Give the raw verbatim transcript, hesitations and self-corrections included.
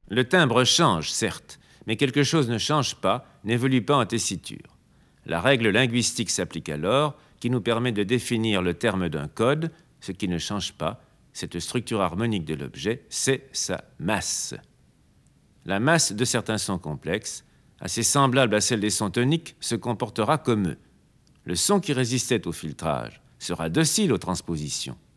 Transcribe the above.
Le timbre change, certes, mais quelque chose ne change pas, n'évolue pas en tessiture. La règle linguistique s'applique alors, qui nous permet de définir le terme d'un code. Ce qui ne change pas, cette structure harmonique de l'objet, c'est sa masse. La masse de certains sons complexes, assez semblable à celle des sons toniques, se comportera comme eux. Le son qui résistait au filtrage sera docile aux transpositions.